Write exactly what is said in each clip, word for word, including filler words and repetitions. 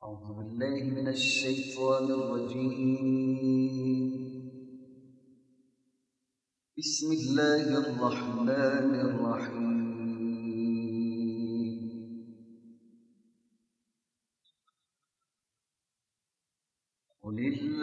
أعوذ بالله من الشيطان الرجيم. بسم الله الرحمن الرحيم. قل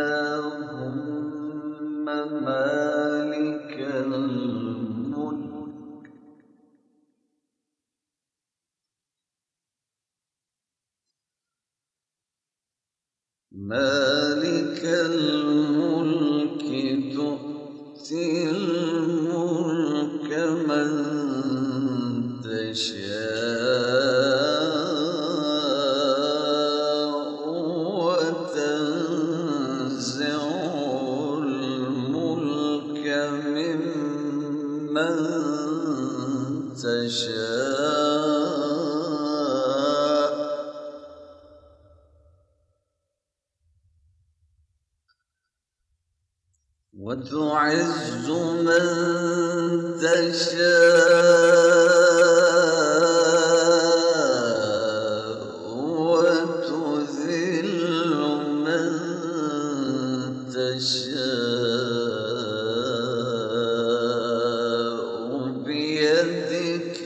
اللهم مالك الملك مالك الملك تؤتي الملك من تشاء وتنزع الملك ممن تشاء وتعز من تشاء وتذل من تشاء بيدك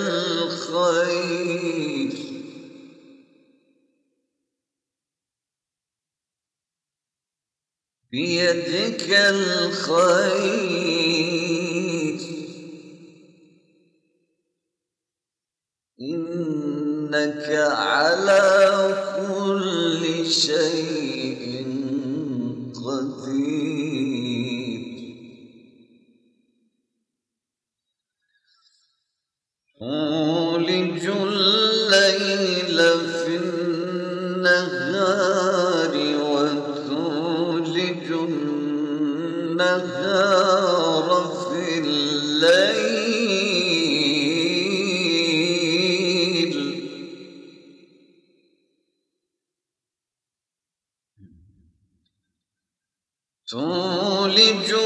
الخير بيدك الخير إنك على كل شيء قدير. تولج الليل في النهار وتولج النهار في الليل تولج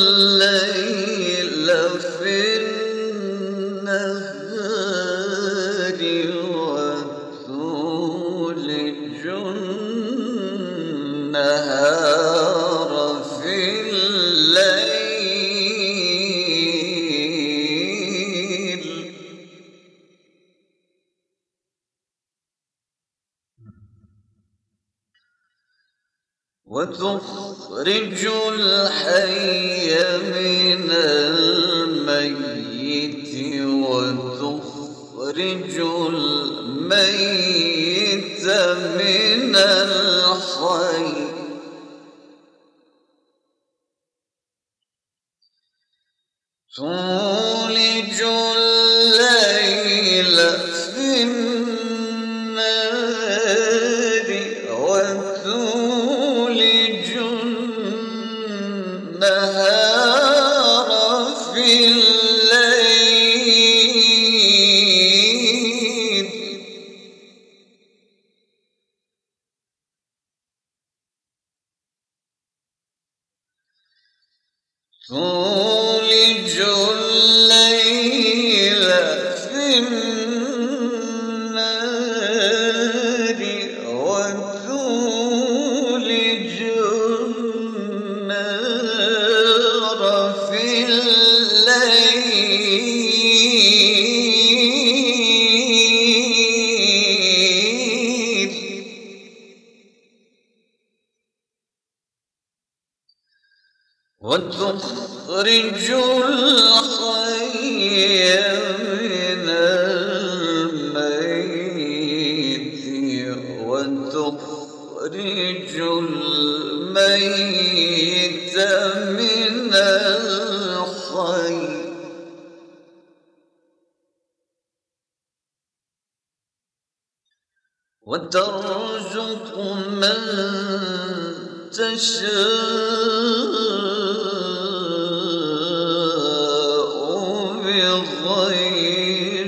الليل في النهار وتولج النهار في الليل وتخرج الحي من الميت وتخرج الميت من الحي تولج الليل في النهار وتولج النهار في الليل تولج الليل في النهار وتولج النهار في الليل وتخرج الحي من الميت وتخرج الميت من الحي وترزق من تشاء بغير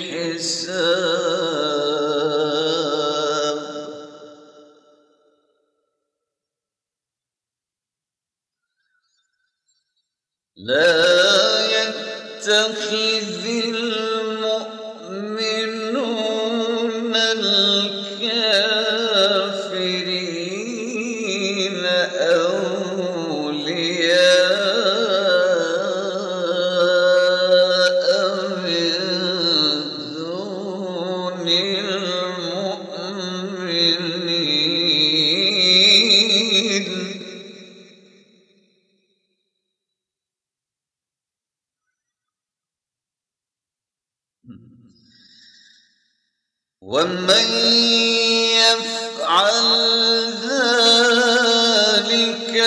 حساب. لا يتخذ المؤمنون الكافرين ذلك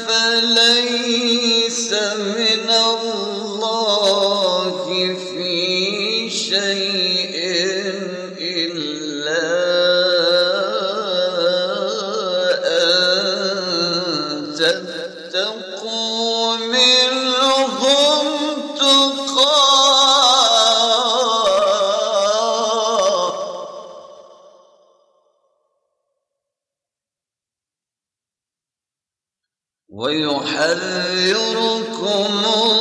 فليس من الله في شيء إلا أن تتقوا منهم تقاه ويحذركم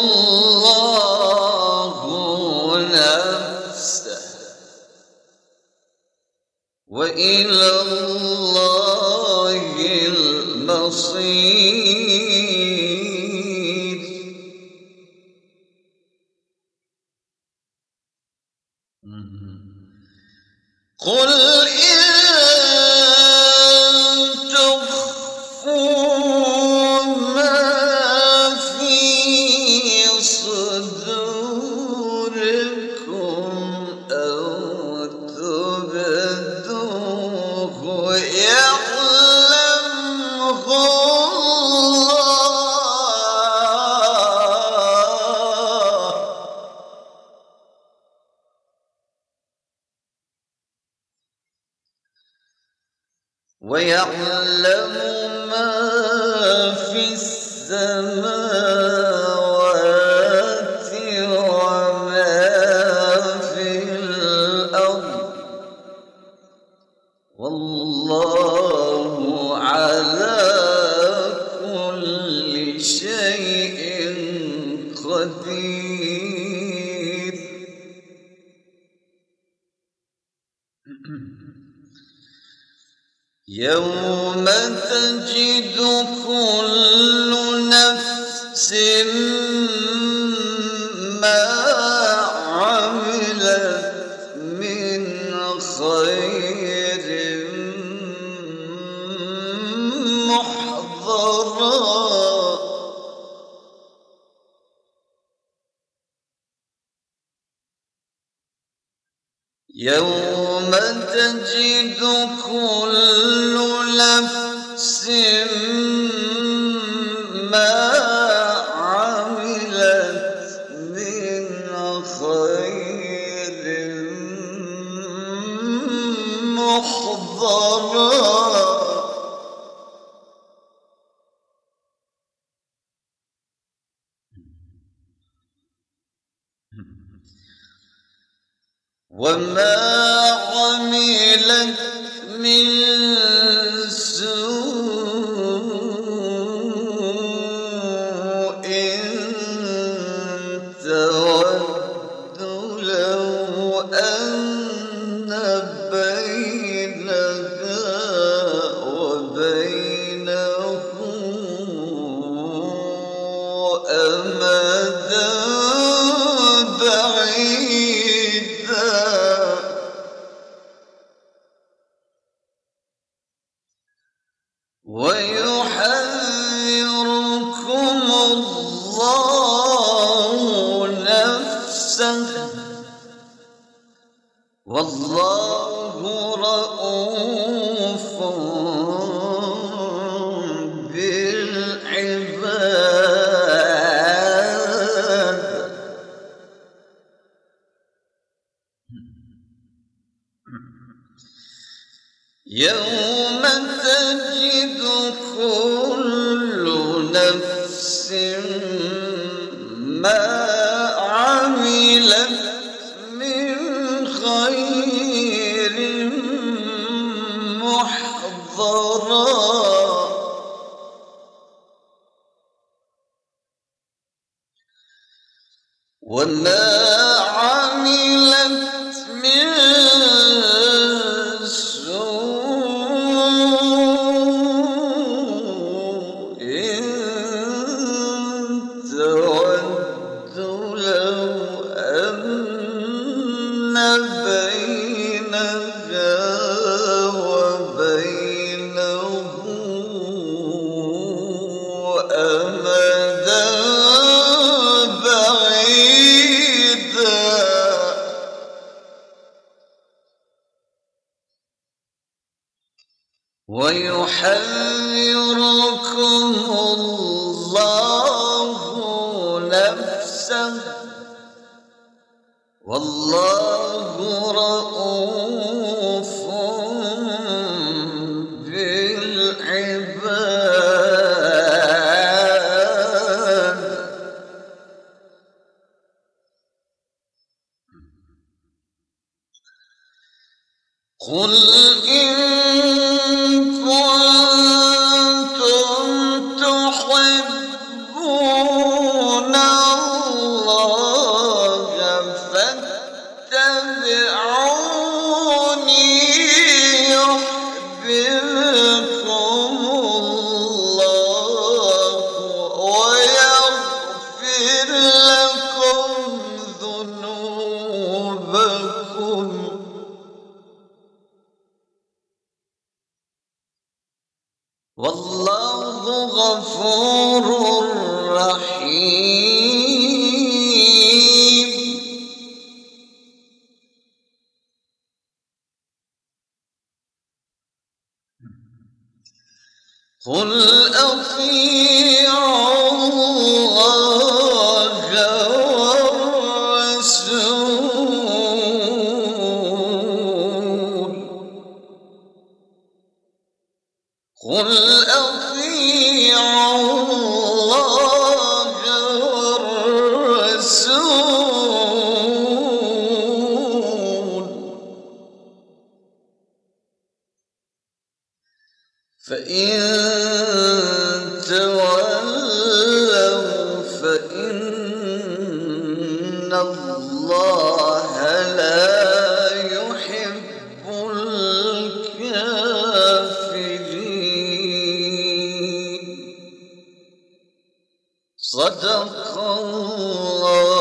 الله نفسه وإلى الله المصير. قل إن تخفوا ما في صدوركم أو تبدوه يعلمه الله ويعلم ما في السماوات وما في الأرض والله على كل شيء قدير. يوم تجد كل نفس ما عملت من خير محضرا يوم تجد كل نفس ما عملت من خير محضرا وما عملت من سوء تود لو أن بينها وبينه أمدا بعيدا ويحذركم الله نفسه والله رءوف بالعباد. يوم تجد كل نفس ما عملت من خير محضرا وما عملت من أمدا بعيدا ويحذركم الله نفسه والله رءوف بالعباد. قل إن كنتم تحبون الله فاتبعوني يحببكم الله ويغفر لكم ذنوبكم والله غفور رحيم. قل أطيعوا الله والرسول قل أطيعوا الله والرسول فإن تولوا فإن الله لا يحب الكافرين. صدق الله.